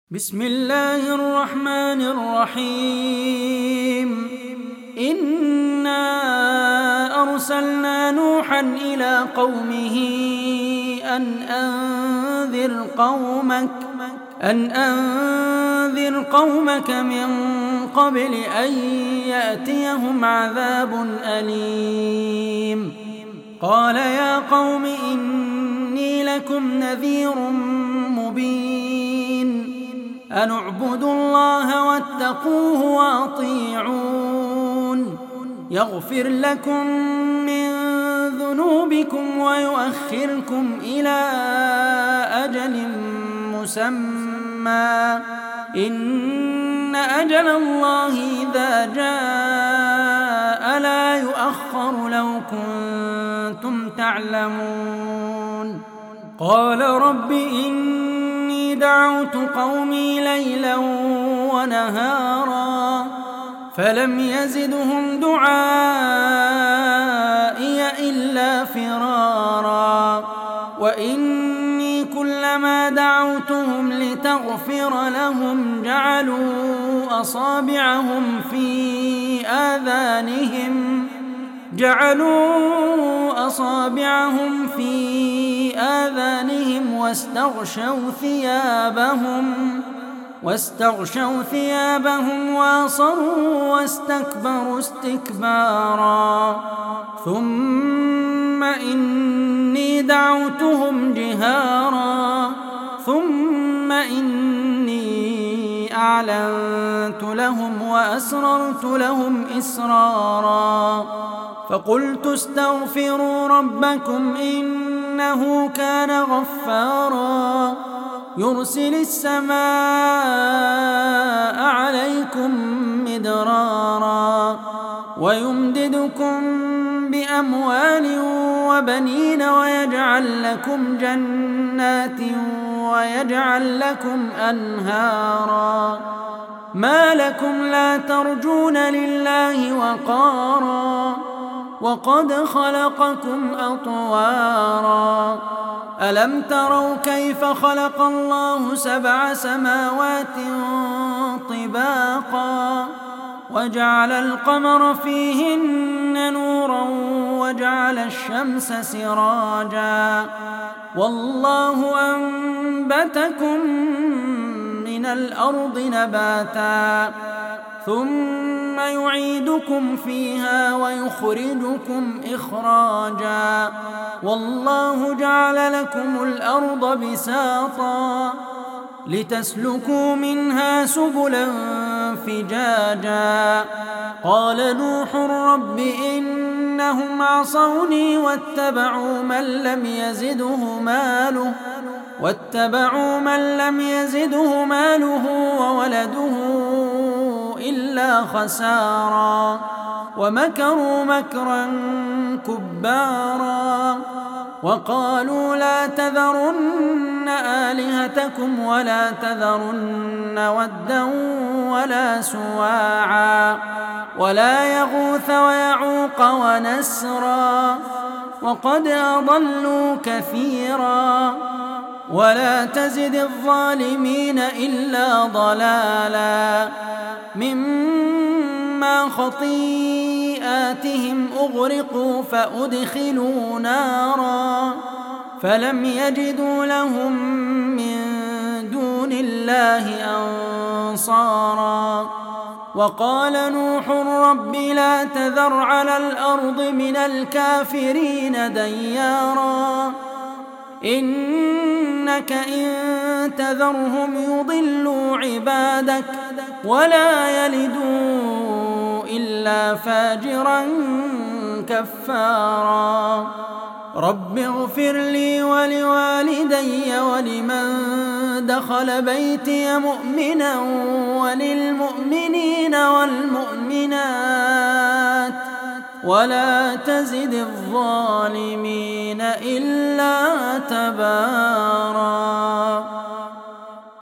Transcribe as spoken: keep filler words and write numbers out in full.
بسم الله الرحمن الرحيم إنا أرسلنا نوحا إلى قومه أن أنذر قومك أن أنذر قومك من قبل أن يأتيهم عذاب أليم. قال يا قوم إني لكم نذير مبين أن اعبدوا الله واتقوه وأطيعون يغفر لكم من ذنوبكم ويؤخركم إلى أجل مسمى إن أجل الله إذا جاء لا يؤخر لو كنتم تعلمون. قال رب إني دعوت قومي ليلا ونهارا فلم يزدهم دعائي إلا فرارا وإني كلما دعوتهم لتغفر لهم جعلوا أصابعهم في آذانهم جعلوا أصابعهم في آذانهم واستغشوا ثيابهم واستغشوا ثيابهم وأصروا واستكبروا استكبارا ثم إني دعوتهم جهارا ثم إني أعلنت لهم وأسررت لهم إسرارا فقلت استغفروا ربكم إنه كان غفارا يرسل السماء عليكم مدرارا ويمددكم بأموال وبنين ويجعل لكم جنات ويجعل لكم أنهارا ما لكم لا ترجون لله وقارا وقد خلقكم أطوارا ألم تروا كيف خلق الله سبع سماوات طباقا وجعل القمر فيهن نورا وجعل الشمس سراجا والله أنبتكم من الأرض نباتا ثم يعيدكم فيها ويخرجكم إخراجا والله جعل لكم الأرض بساطا لتسلكوا منها سبلا فجاجا قال نوح رب إنهم عصوني واتبعوا من لم يزده ماله واتبعوا من لم يزده ماله وولده إلا خسارا ومكروا مكرا كبارا وقالوا لا تذرن آلهتكم ولا تذرن ودا ولا سواعا ولا يغوث ويعوق ونسرا وقد أضلوا كثيرا ولا تزد الظالمين إلا ضلالا مما خطيئاتهم أغرقوا فأدخلوا نارا فلم يجدوا لهم من دون الله أنصارا وقال نوح رب لا تذر على الأرض من الكافرين ديارا إنك إن تذرهم يضلوا عبادك ولا يلدوا إلا فاجرا كفارا رب اغفر لي ولوالدي ولمن دخل بيتي مؤمنا وللمؤمنين والمؤمنات ولا تزد الظالمين إلا تبارا.